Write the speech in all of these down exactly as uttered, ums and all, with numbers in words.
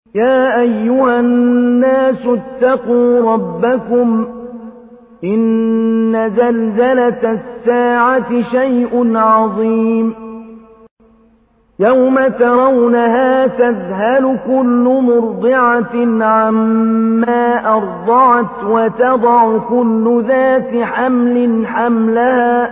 يا أيها الناس اتقوا ربكم إن زلزلة الساعة شيء عظيم يوم ترونها تذهل كل مرضعة عما أرضعت وتضع كل ذات حمل حملها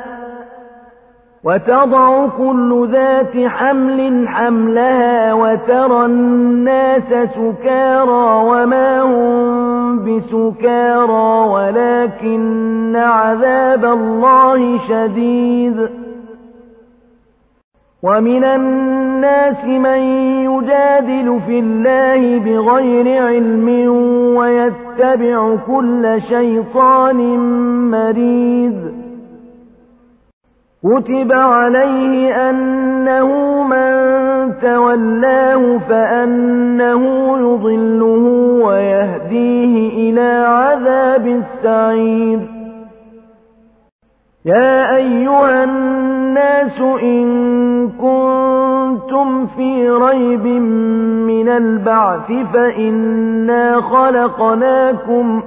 وتضع كل ذات حمل حملها وترى الناس سكارى وما هم بسكارى ولكن عذاب الله شديد ومن الناس من يجادل في الله بغير علم ويتبع كل شيطان مريد كتب عليه أنه من تولاه فأنه يضله ويهديه إلى عذاب السعير يا أيها الناس إن كنتم في ريب من البعث فإنا خلقناكم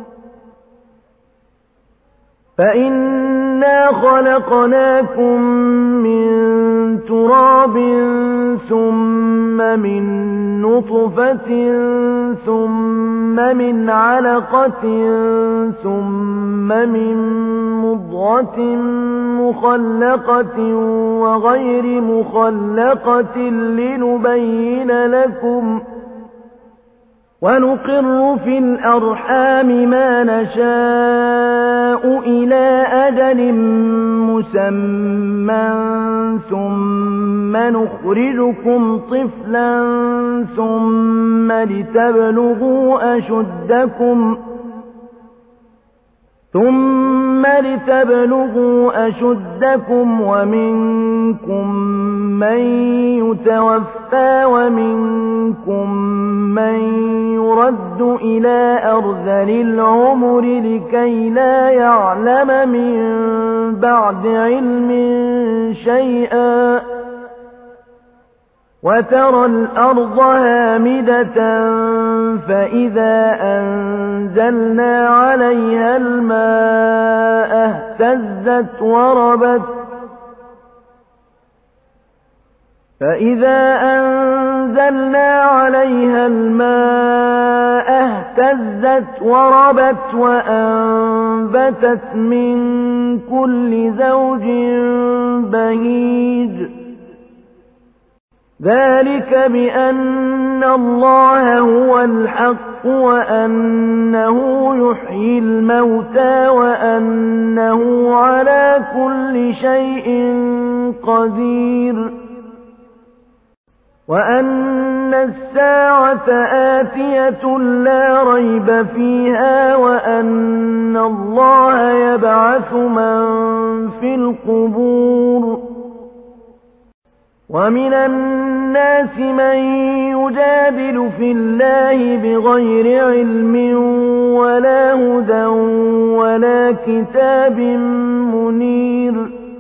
فإنا خلقناكم من تراب ثم من نطفة ثم من علقة ثم من مضغة مخلقة وغير مخلقة لنبين لكم ونقر في الأرحام ما نشاء إلى أجل مسمى ثم نخرجكم طفلا ثم لتبلغوا أشدكم ثم لتبلغوا أشدكم ومنكم من يتوفى ومنكم من يرد إلى أرذل العمر لكي لا يعلم من بعد علم شيئا وترى الأرض هامدة فإذا أنزلنا عليها الماء اهتزت وربت فإذا أنزلنا عليها الماء اهتزت وربت وأنبتت من كل زوج بهيج ذلك بأن الله هو الحق وأنه يحيي الموتى وأنه على كل شيء قدير وأن الساعة آتية لا ريب فيها وأن الله يبعث من في القبور ومن الناس من يجادل في الله بغير علم ولا هدى ولا كتاب منير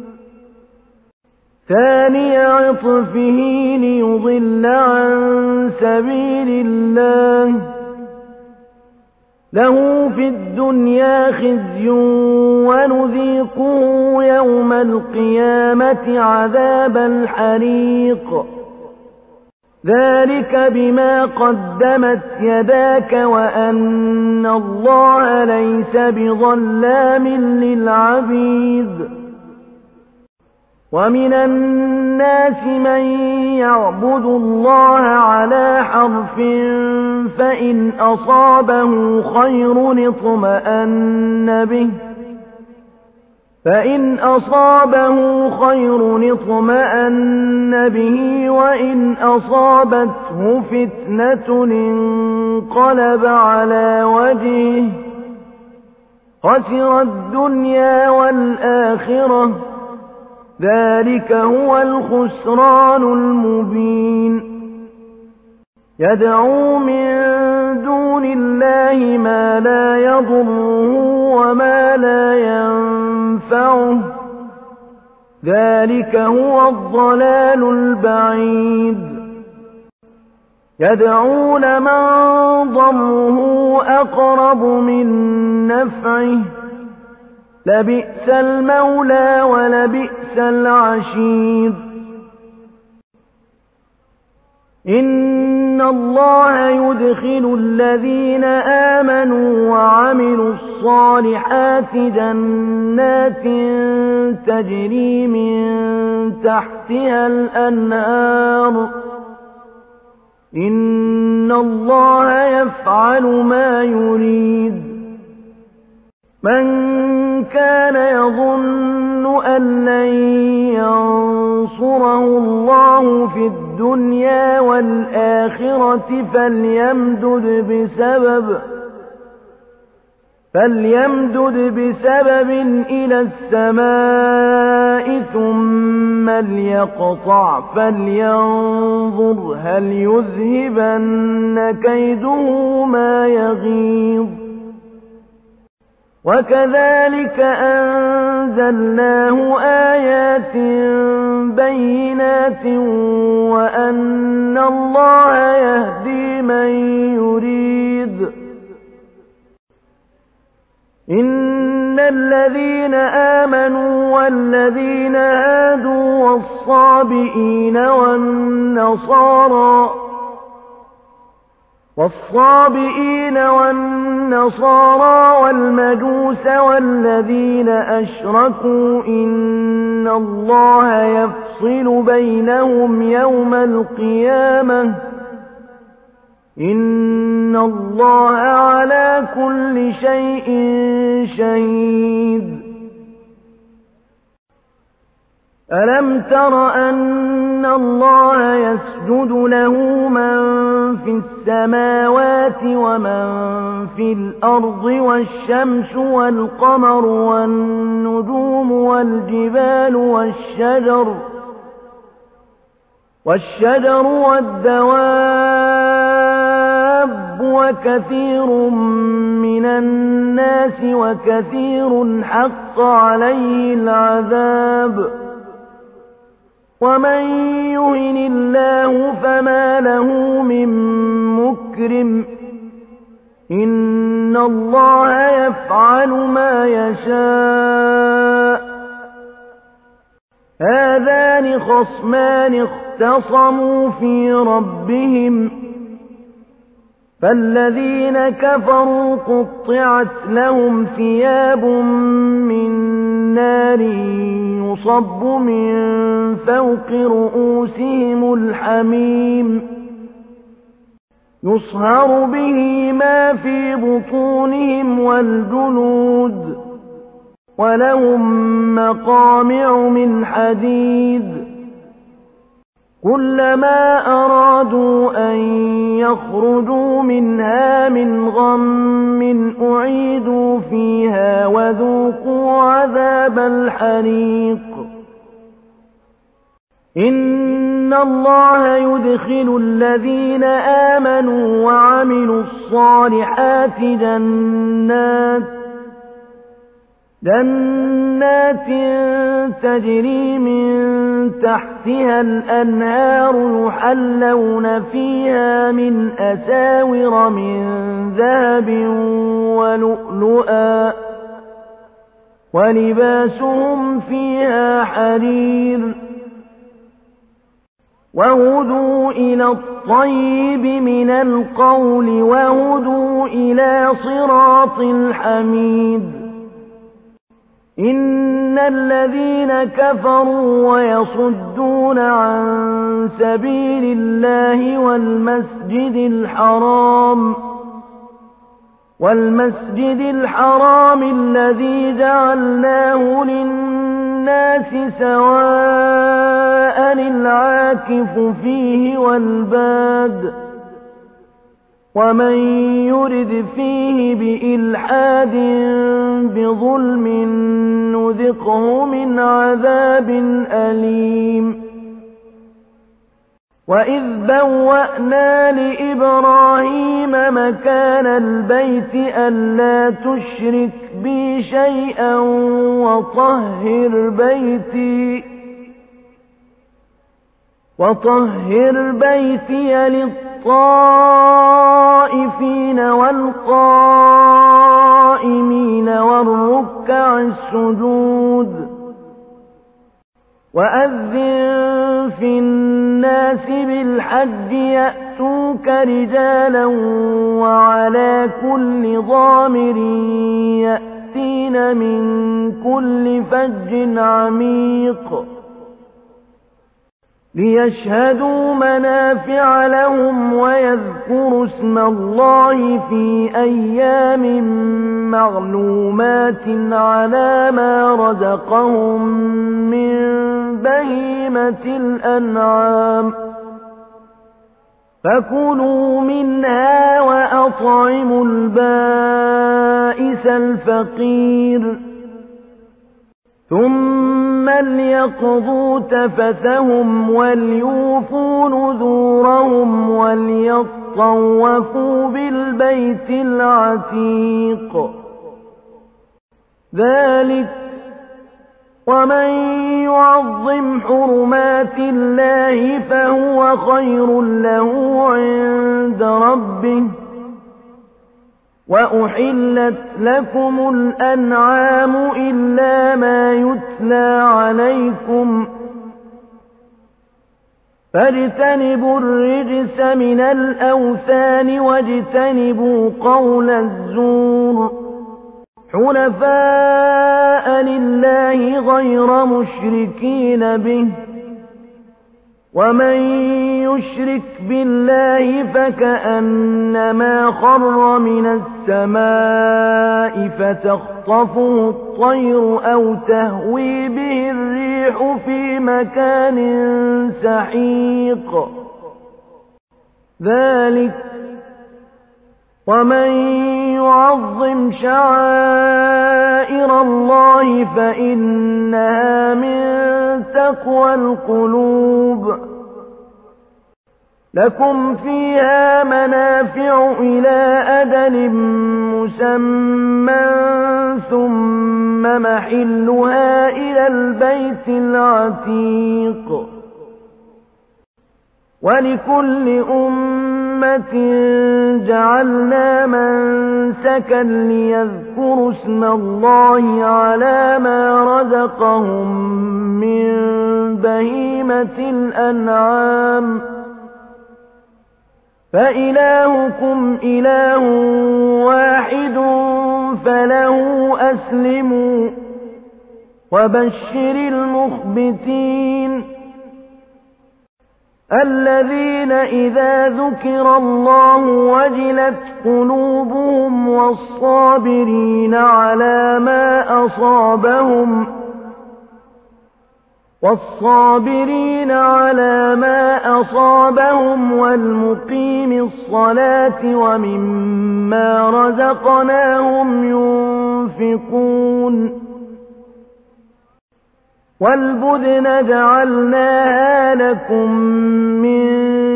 ثاني عطفه ليضل عن سبيل الله له في الدنيا خزي ونذيقه يوم القيامة عذاب الحريق ذلك بما قدمت يداك وأن الله ليس بظلام للعبيد ومن الناس من يعبد الله على حرف فإن أصابه خير اطمأن به فإن أصابه خير اطمأن به وإن أصابته فتنة انقلب على وجهه خسر الدنيا والآخرة ذلك هو الخسران المبين يدعو من دون الله ما لا يضره وما لا ينفعه ذلك هو الضلال البعيد يدعو لمن ضره أقرب من نفعه لبئس المولى ولبئس العشير إن الله يدخل الذين آمنوا وعملوا الصالحات جنات تجري من تحتها الأنهار إن الله يفعل ما يريد من كان يظن أن لن ينصره الله في الدنيا والآخرة فليمدد بسبب فليمدد بسبب إلى السماء ثم ليقطع فلينظر هل يذهبن كيده ما يغيظ وكذلك أنزلناه آيات بينات وأن الله يهدي من يريد إن الذين آمنوا والذين هادوا والصابئين والنصارى والصابئين والنصارى والمجوس والذين أشركوا إن الله يفصل بينهم يوم القيامة إن الله على كل شيء شهيد ألم تر أن الله يسجد له من في السماوات ومن في الأرض والشمس والقمر والنجوم والجبال والشجر والشجر والدواب وكثير من الناس وكثير حق عليه العذاب ومن يهن الله فما له من مكرم إن الله يفعل ما يشاء هذان خصمان اختصموا في ربهم فالذين كفروا قطعت لهم ثياب من نار يصب من فوق رؤوسهم الحميم يصهر به ما في بطونهم والجلود ولهم مقامع من حديد كلما أرادوا أن يخرجوا منها من غم أعيدوا فيها وذوقوا عذاب الحريق إن الله يدخل الذين آمنوا وعملوا الصالحات جنات جنات تجري من تحتها الأنهار يحلون فيها من أساور من ذهب ولؤلؤا ولباسهم فيها حرير وهدوا إلى الطيب من القول وهدوا إلى صراط الحميد إن الذين كفروا ويصدون عن سبيل الله والمسجد الحرام والمسجد الحرام الذي جعلناه للناس سواء العاكف فيه والباد ومن يرد فيه بإلحاد بظلم نذقه من عذاب أليم وإذ بوأنا لإبراهيم مكان البيت ألا تشرك بي شيئا وطهر بيتي وطهر بيتي للطائفين والقائمين والركع السجود وأذن في الناس بالحج يأتوك رجالا وعلى كل ضامر يأتين من كل فج عميق ليشهدوا منافع لهم ويذكروا اسم الله في أيام معلومات على ما رزقهم من بهيمة الأنعام فكلوا منها وأطعموا البائس الفقير ثم ليقضوا تفثهم وليوفوا نذورهم وليطوفوا بالبيت العتيق ذلك ومن يعظم حرمات الله فهو خير له عند ربه وأحلت لكم الأنعام إلا ما يتلى عليكم فاجتنبوا الرجس من الأوثان واجتنبوا قول الزور حنفاء لله غير مشركين به ومن يشرك بالله فكأنما خر من السماء فتخطفه الطير أو تهوي به الريح في مكان سحيق ذلك ومن يعظم شعائر الله فإنها من تقوى القلوب لكم فيها منافع إلى أجل مسمى ثم محلها إلى البيت العتيق ولكل أمة جعلنا منسكا ليذكروا اسم الله على ما رزقهم من بهيمة الأنعام فإلهكم إله واحد فله أسلموا وبشر المخبتين الذين إذا ذكر الله وجلت قلوبهم والصابرين على ما أصابهم والصابرين على ما أصابهم والمقيم الصلاة ومما رزقناهم ينفقون والبدن جعلناها لكم من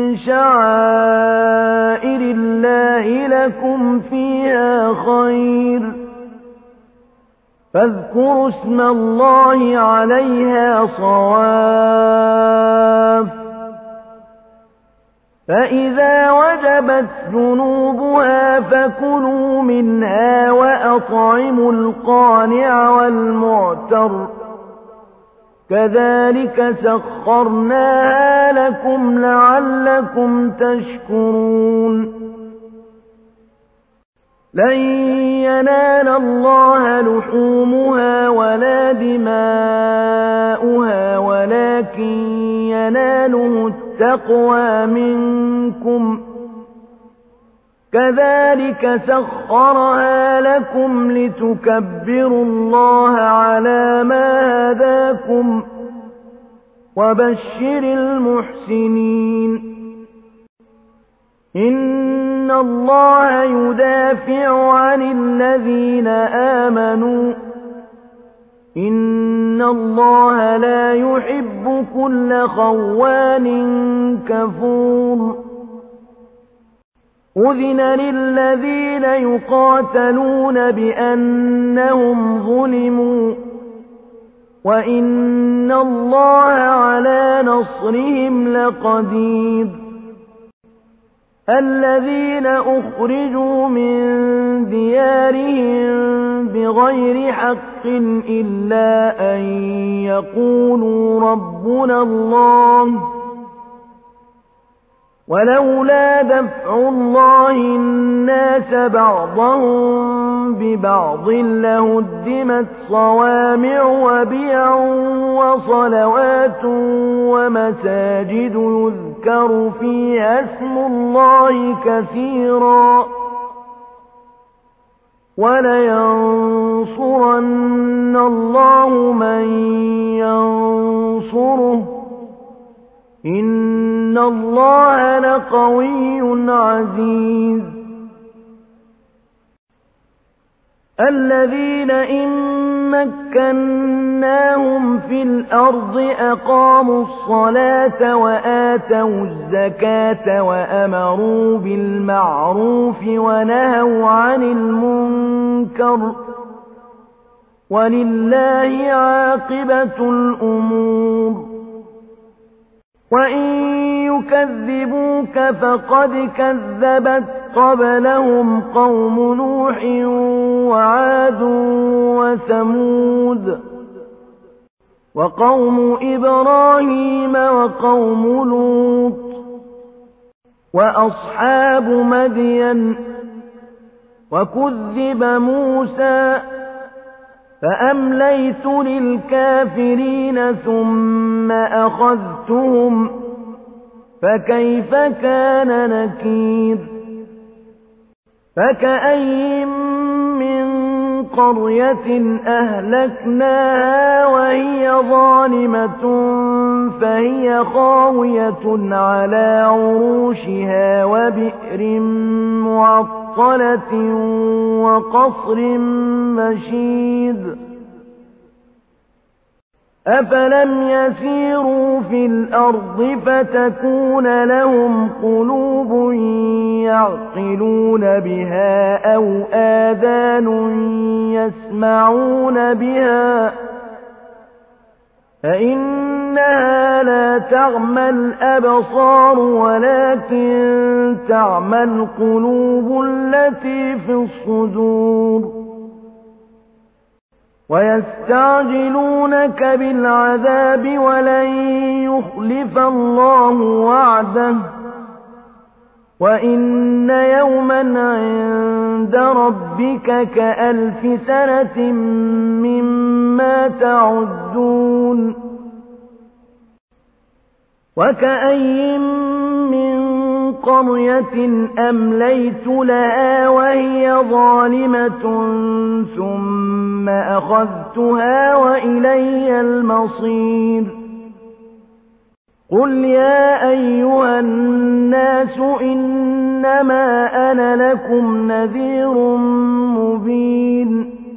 شعائر الله لكم فيها خير فاذكروا اسم الله عليها صواف فإذا وجبت جنوبها فكلوا منها وأطعموا القانع والمعتر كذلك سخرناها لكم لعلكم تشكرون لن ينال الله لحومها ولا دماؤها ولكن يناله التقوى منكم كذلك سخرها لكم لتكبروا الله على ما هداكم وبشر المحسنين إن الله يدافع عن الذين آمنوا إن الله لا يحب كل خوان كفور أذن للذين يقاتلون بأنهم ظلموا وإن الله على نصرهم لقدير الذين أخرجوا من ديارهم بغير حق إلا أن يقولوا ربنا الله ولولا دفع الله الناس بعضهم ببعض لهدمت صوامع وبيع وصلوات ومساجد يذكر فيها اسم الله كثيرا ولينصرن الله من ينصره إن الله لقوي عزيز الذين إن مكناهم في الأرض أقاموا الصلاة وآتوا الزكاة وأمروا بالمعروف ونهوا عن المنكر ولله عاقبة الأمور وإن يكذبوك فقد كذبت قبلهم قوم نوح وعاد وثمود وقوم إبراهيم وقوم لوط وأصحاب مدين وكذب موسى فأمليت للكافرين ثم أخذتهم فكيف كان نكير فكأي من قرية أهلكناها وهي ظالمة فهي خاوية على عروشها وبئر معطلة وقصر مشيد أفلم يسيروا في الأرض فتكون لهم قلوب يعقلون بها أو آذان يسمعون بها فإنها لا تعمى الأبصار ولكن تعمى القلوب التي في الصدور ويستعجلونك بالعذاب ولن يخلف الله وعده وإن يوما عند ربك كألف سنة مما تعدون وكأي من قرية أمليت لها وهي ظالمة ثم أخذتها وإلي المصير قل يا أيها الناس إنما أنا لكم نذير مبين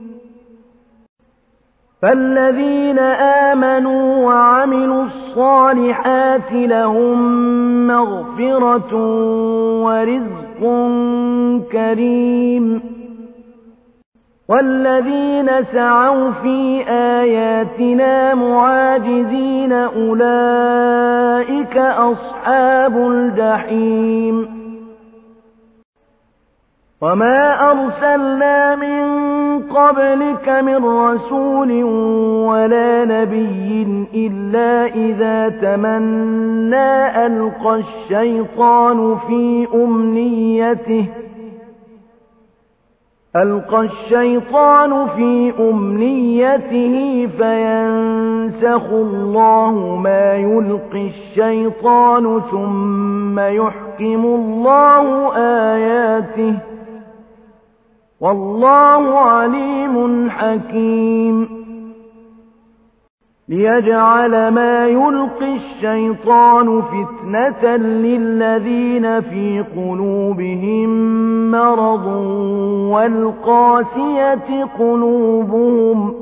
فالذين آمنوا وعملوا الصالحات لهم مغفرة ورزق كريم والذين سعوا في آياتنا معاجزين أولئك أصحاب الجحيم وما أرسلنا من قبلك من رسول ولا نبي إلا إذا تمنى ألقى الشيطان في أمنيته ألقى الشيطان في أمنيته فينسخ الله ما يلقي الشيطان ثم يحكم الله آياته والله عليم حكيم ليجعل ما يلقي الشيطان فتنة للذين في قلوبهم مرض والقاسية قلوبهم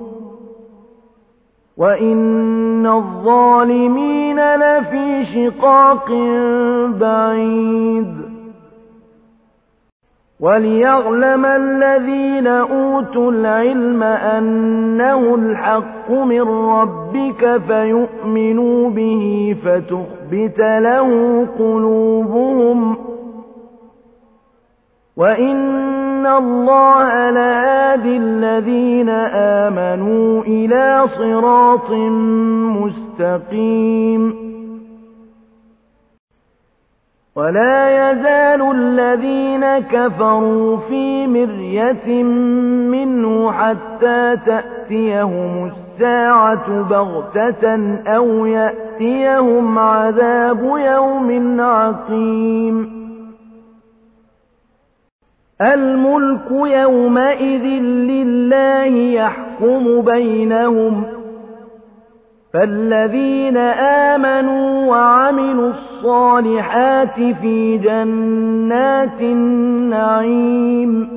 وإن الظالمين لفي شقاق بعيد وَلِيَعْلَمَ الَّذِينَ أُوتُوا الْعِلْمَ أَنَّهُ الْحَقُّ مِنْ رَبِّكَ فَيُؤْمِنُوا بِهِ فَتُخْبِتَ لَهُ قُلُوبُهُمْ وَإِنَّ اللَّهَ لَهَادِي الَّذِينَ آمَنُوا إِلَى صِرَاطٍ مُسْتَقِيمٍ وَلَا يَزَالُ الَّذِينَ كَفَرُوا فِي مِرْيَةٍ مِّنْهُ حَتَّى تَأْتِيَهُمُ السَّاعَةُ بَغْتَةً أَوْ يَأْتِيَهُمْ عَذَابُ يَوْمٍ عَقِيمٍ الْمُلْكُ يَوْمَئِذٍ لِّلَّهِ يَحْكُمُ بَيْنَهُمْ فَالَّذِينَ آمَنُوا وَعَمِلُوا الصَّالِحَاتِ فِي جَنَّاتِ النَّعِيمِ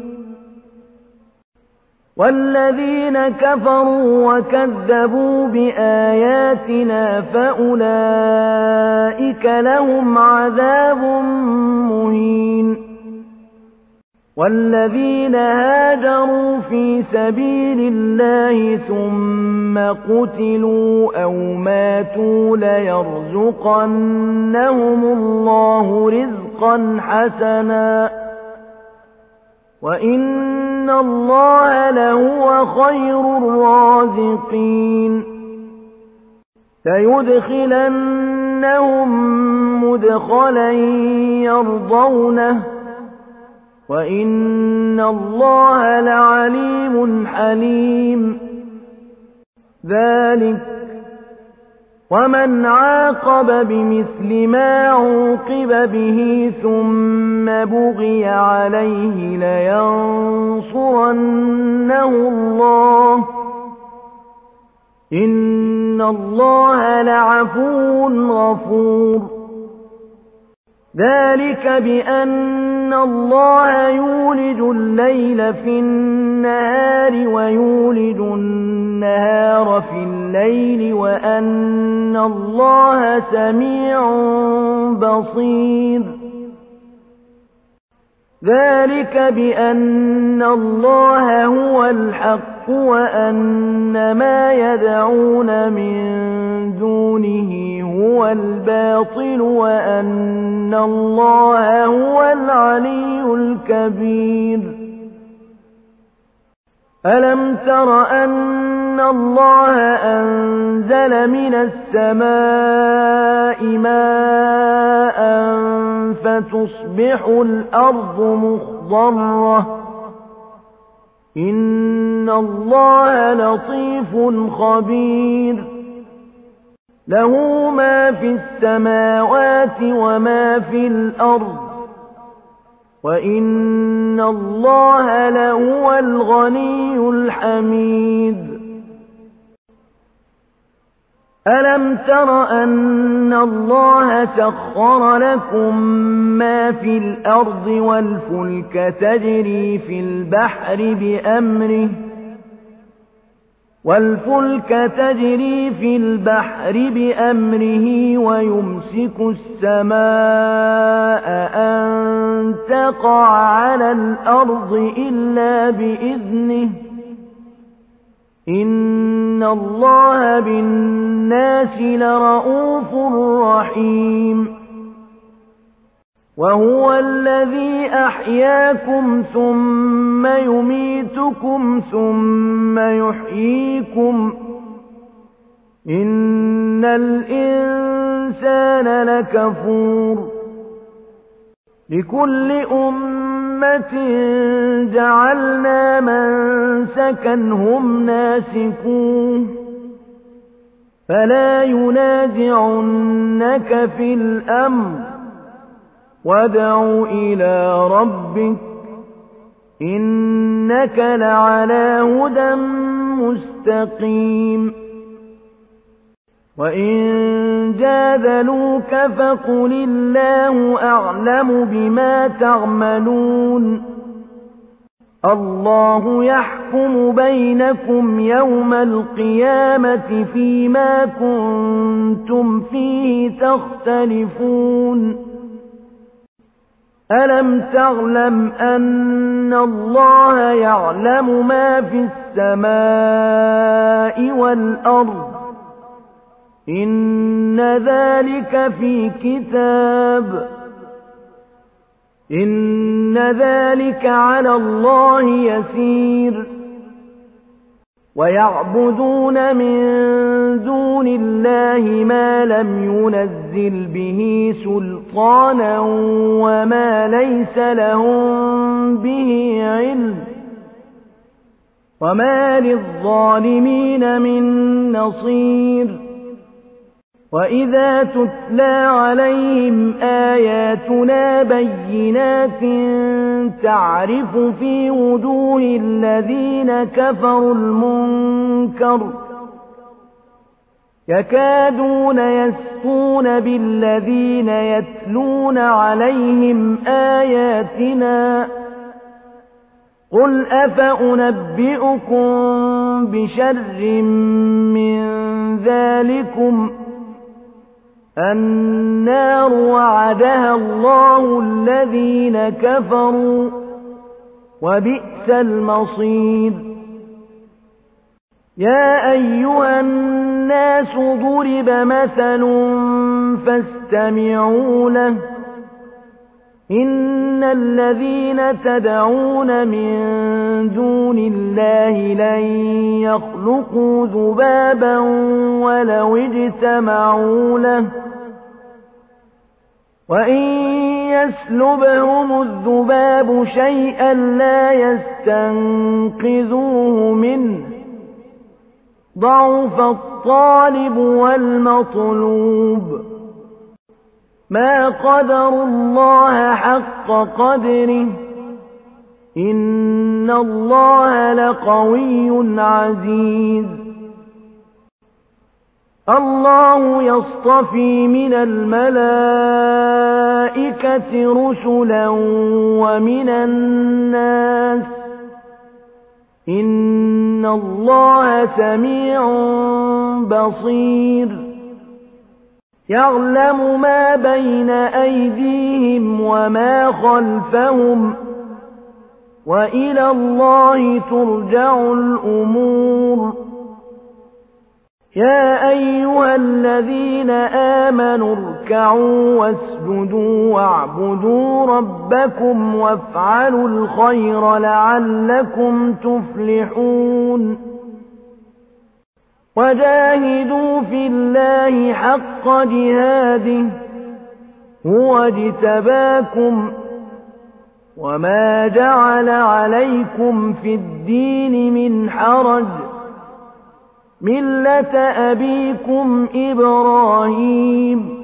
وَالَّذِينَ كَفَرُوا وَكَذَّبُوا بِآيَاتِنَا فَأُولَئِكَ لَهُمْ عَذَابٌ مُّهِينٌ وَالَّذِينَ هَاجَرُوا فِي سَبِيلِ اللَّهِ ثُمَّ قُتِلُوا أَوْ مَاتُوا لَيَرْزُقَنَّهُمُ اللَّهُ رِزْقًا حَسَنًا وَإِنَّ اللَّهَ لَهُوَ خَيْرُ الرَّازِقِينَ لَيُدْخِلَنَّهُم مُّدْخَلًا يَرْضَوْنَهُ وَإِنَّ اللَّهَ لَعَلِيمٌ حَلِيمٌ ذَلِكَ وَمَنْ عَاقَبَ بِمِثْلِ مَا عُوقِبَ بِهِ ثُمَّ بُغِيَ عَلَيْهِ لَيَنصُرَنَّهُ اللَّهُ إِنَّ اللَّهَ لَعَفُوٌّ غَفُورٌ ذَلِكَ بِأَنَّ اللَّهَ يُولِجُ اللَّيْلَ فِي النَّهَارِ وَيُولِجُ النَّهَارَ فِي اللَّيْلِ وَأَنَّ اللَّهَ سَمِيعٌ بَصِيرٌ ذَلِكَ بِأَنَّ اللَّهَ هُوَ الْحَقُّ وَأَنَّ مَا يَدْعُونَ مِن دُونِهِ هُوَ الْبَاطِلُ وَأَنَّ اللَّهَ هُوَ الْعَلِيُّ الْكَبِيرُ أَلَمْ تَرَ أَنَّ اللَّهَ أَنزَلَ مِنَ السَّمَاءِ مَاءً فَتُصْبِحُ الْأَرْضُ مُخْضَرَّةً إِنَّ اللَّهَ لَطِيفٌ خَبِيرٌ لَهُ مَا فِي السَّمَاوَاتِ وَمَا فِي الْأَرْضِ وَإِنَّ اللَّهَ لَهُوَ الْغَنِيُّ الْحَمِيدُ أَلَمْ تَرَ أَنَّ اللَّهَ سَخَّرَ لَكُم مَّا فِي الْأَرْضِ وَالْفُلْكَ تَجْرِي فِي الْبَحْرِ بِأَمْرِهِ وَالْفُلْكَ تَجْرِي فِي الْبَحْرِ بِأَمْرِهِ وَيُمْسِكُ السَّمَاءَ أَن تَقَعَ عَلَى الْأَرْضِ إِلَّا بِإِذْنِهِ إِنَّ اللَّهَ بِالنَّاسِ لَرَءُوفٌ رَحِيمٌ وَهُوَ الَّذِي أَحْيَاكُمْ ثُمَّ يُمِيتُكُمْ ثُمَّ يُحْيِيكُمْ إِنَّ الْإِنسَانَ لَكَفُورٌ لِكُلِّ أُمَّةٍ جَعَلْنَا مَنسَكًا هُمْ نَاسِكُوهُ فَلَا يُنَازِعُنَّكَ فِي الْأَمْرِ وَادْعُ إِلَىٰ رَبِّكَ إِنَّكَ لَعَلَىٰ هُدًى مُّسْتَقِيمٍ وَإِن جَادَلُوكَ فَقُلِ اللَّهُ أَعْلَمُ بِمَا تَعْمَلُونَ اللَّهُ يَحْكُمُ بَيْنَكُمْ يَوْمَ الْقِيَامَةِ فِيمَا كُنتُمْ فِيهِ تَخْتَلِفُونَ ألم تعلم أن الله يعلم ما في السماء والأرض إن ذلك في كتاب إن ذلك على الله يسير ويعبدون من دون الله ما لم ينزل به سلطانا وما ليس لهم به علم وما للظالمين من نصير وإذا تتلى عليهم آياتنا بينات تعرف في وجوه الذين كفروا المنكر يكادون يسطون بالذين يتلون عليهم آياتنا قل أفأنبئكم بشر من ذلكم النار وعدها الله الذين كفروا وبئس المصير يا أيها الناس ضرب مثل فاستمعوا له إن الذين تدعون من دون الله لن يخلقوا ذبابا ولو اجتمعوا له وإن يسلبهم الذباب شيئا لا يستنقذوه منه ضعف الطالب والمطلوب ما قدروا الله حق قدره إن الله لقوي عزيز الله يصطفي من الملائكة رسلا ومن الناس إن الله سميع بصير يعلم ما بين أيديهم وما خلفهم وإلى الله ترجع الأمور يا أيها الذين آمنوا اركعوا واسجدوا واعبدوا ربكم وافعلوا الخير لعلكم تفلحون وجاهدوا في الله حق جهاده هو اجتباكم وما جعل عليكم في الدين من حرج ملة أبيكم إبراهيم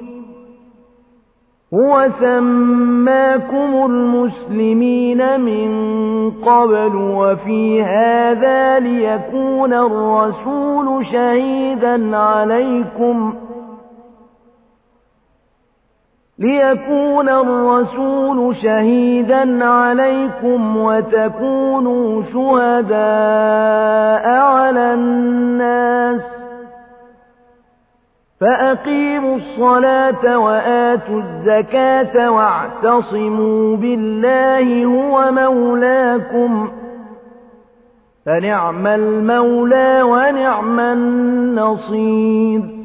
هو سماكم المسلمين من قبل وفي هذا ليكون الرسول شهيدا عليكم ليكون الرسول شهيدا عليكم وتكونوا شهداء على الناس فأقيموا الصلاة وآتوا الزكاة واعتصموا بالله هو مولاكم فنعم المولى ونعم النصير